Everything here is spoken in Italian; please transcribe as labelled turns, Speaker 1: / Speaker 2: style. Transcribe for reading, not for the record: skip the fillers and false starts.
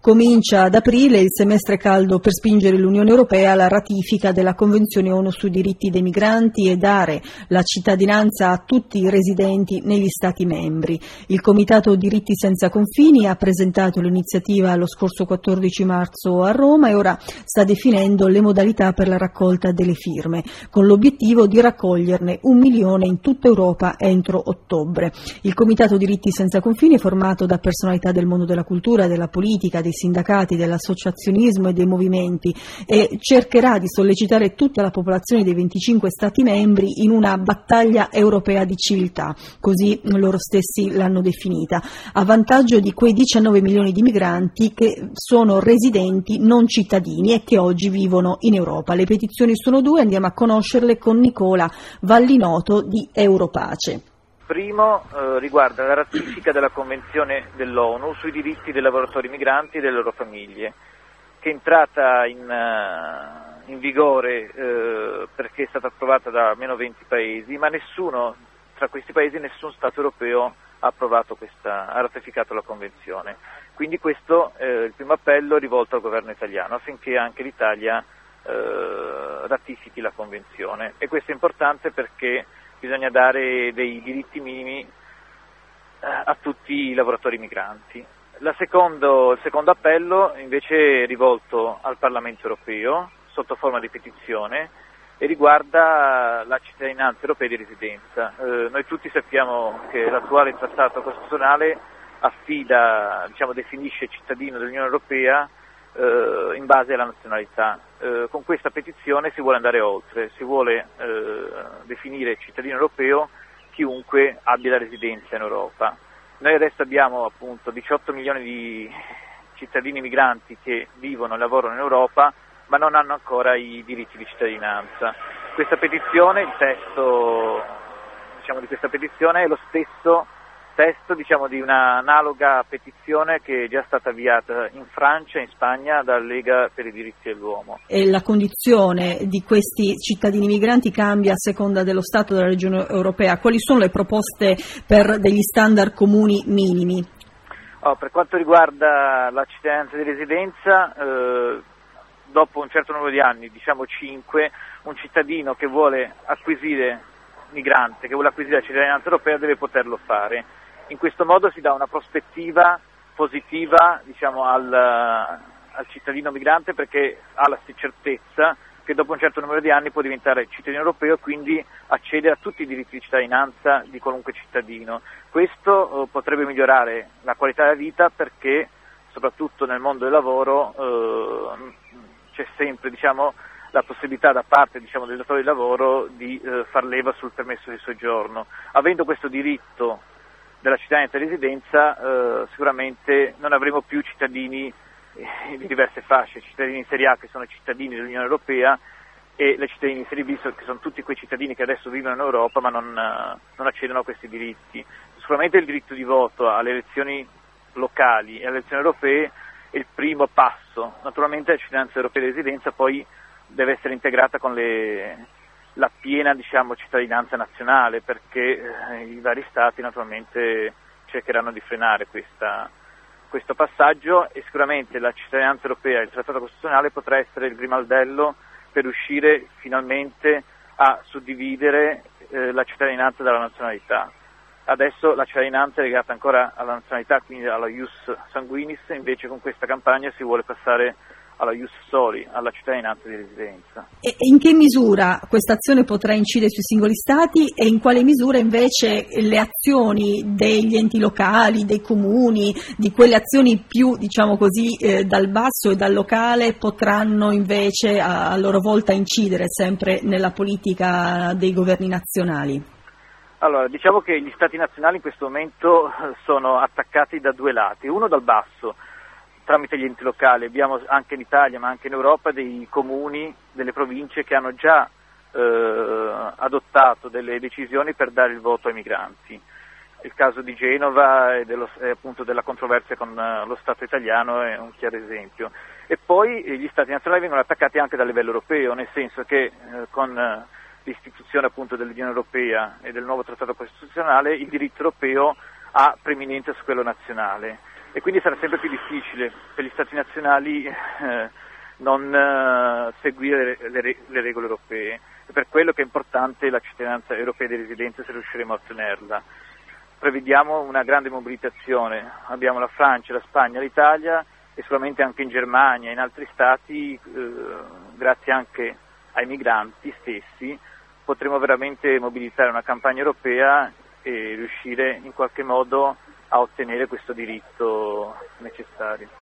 Speaker 1: Comincia ad aprile il semestre caldo per spingere l'Unione Europea alla ratifica della Convenzione ONU sui diritti dei migranti e dare la cittadinanza a tutti i residenti negli Stati membri. Il Comitato Diritti Senza Confini ha presentato l'iniziativa lo scorso 14 marzo a Roma e ora sta definendo le modalità per la raccolta delle firme, con l'obiettivo di raccoglierne 1 milione in tutta Europa entro ottobre. Il Comitato Diritti Senza Confini è formato da personalità del mondo della cultura, della politica, dei sindacati, dell'associazionismo e dei movimenti e cercherà di sollecitare tutta la popolazione dei 25 Stati membri in una battaglia europea di civiltà, così loro stessi l'hanno definita, a vantaggio di quei 19 milioni di migranti che sono residenti non cittadini e che oggi vivono in Europa. Le petizioni sono 2, andiamo a conoscerle con Nicola Vallinoto di Europace.
Speaker 2: Primo riguarda la ratifica della Convenzione dell'ONU sui diritti dei lavoratori migranti e delle loro famiglie, che è entrata in vigore perché è stata approvata da almeno 20 paesi, ma tra questi paesi nessun Stato europeo ha ratificato la Convenzione. Quindi questo è il primo appello rivolto al governo italiano affinché anche l'Italia ratifichi la Convenzione, e questo è importante perché bisogna dare dei diritti minimi a tutti i lavoratori migranti. Il secondo appello invece è rivolto al Parlamento europeo sotto forma di petizione e riguarda la cittadinanza europea di residenza. Noi tutti sappiamo che l'attuale trattato costituzionale definisce cittadino dell'Unione Europea in base alla nazionalità. Con questa petizione si vuole andare oltre, si vuole definire cittadino europeo chiunque abbia la residenza in Europa. Noi adesso abbiamo appunto 18 milioni di cittadini migranti che vivono e lavorano in Europa, ma non hanno ancora i diritti di cittadinanza. Questa petizione, il testo di questa petizione è lo stesso testo di una analoga petizione che è già stata avviata in Francia e in Spagna dalla Lega per i diritti dell'uomo. E
Speaker 1: la condizione di questi cittadini migranti cambia a seconda dello Stato della regione europea. Quali sono le proposte per degli standard comuni minimi?
Speaker 2: Per quanto riguarda la cittadinanza di residenza, dopo un certo numero di anni, 5, un cittadino che vuole acquisire la cittadinanza europea deve poterlo fare. In questo modo si dà una prospettiva positiva al cittadino migrante, perché ha la certezza che dopo un certo numero di anni può diventare cittadino europeo e quindi accedere a tutti i diritti di cittadinanza di qualunque cittadino. Questo potrebbe migliorare la qualità della vita, perché soprattutto nel mondo del lavoro c'è sempre la possibilità da parte del datore di lavoro di far leva sul permesso di soggiorno. Avendo questo diritto della cittadinanza di residenza sicuramente non avremo più cittadini di diverse fasce, cittadini in Serie A che sono cittadini dell'Unione Europea e le cittadini in Serie B che sono tutti quei cittadini che adesso vivono in Europa ma non accedono a questi diritti. Sicuramente il diritto di voto alle elezioni locali e alle elezioni europee è il primo passo. Naturalmente la cittadinanza europea di residenza poi deve essere integrata con la piena cittadinanza nazionale, perché i vari Stati naturalmente cercheranno di frenare questo passaggio, e sicuramente la cittadinanza europea e il trattato costituzionale potrà essere il grimaldello per riuscire finalmente a suddividere la cittadinanza dalla nazionalità. Adesso la cittadinanza è legata ancora alla nazionalità, quindi alla ius sanguinis, invece con questa campagna si vuole passare alla ius soli, alla cittadinanza di residenza.
Speaker 1: E in che misura questa azione potrà incidere sui singoli Stati e in quale misura invece le azioni degli enti locali, dei comuni, di quelle azioni più dal basso e dal locale potranno invece a loro volta incidere sempre nella politica dei governi nazionali?
Speaker 2: Allora, diciamo che gli Stati nazionali in questo momento sono attaccati da due lati, uno dal basso, tramite gli enti locali. Abbiamo anche in Italia ma anche in Europa dei comuni, delle province che hanno già adottato delle decisioni per dare il voto ai migranti. Il caso di Genova e appunto della controversia con lo Stato italiano è un chiaro esempio. E poi gli Stati nazionali vengono attaccati anche dal livello europeo, nel senso che con l'istituzione appunto dell'Unione Europea e del nuovo trattato costituzionale il diritto europeo ha preminenza su quello nazionale. e quindi sarà sempre più difficile per gli Stati nazionali non seguire le regole europee. È per quello che è importante la cittadinanza europea di residenza, se riusciremo a ottenerla. Prevediamo una grande mobilitazione, abbiamo la Francia, la Spagna, l'Italia e sicuramente anche in Germania e in altri stati, grazie anche ai migranti stessi, potremo veramente mobilitare una campagna europea e riuscire in qualche modo a ottenere questo diritto necessario.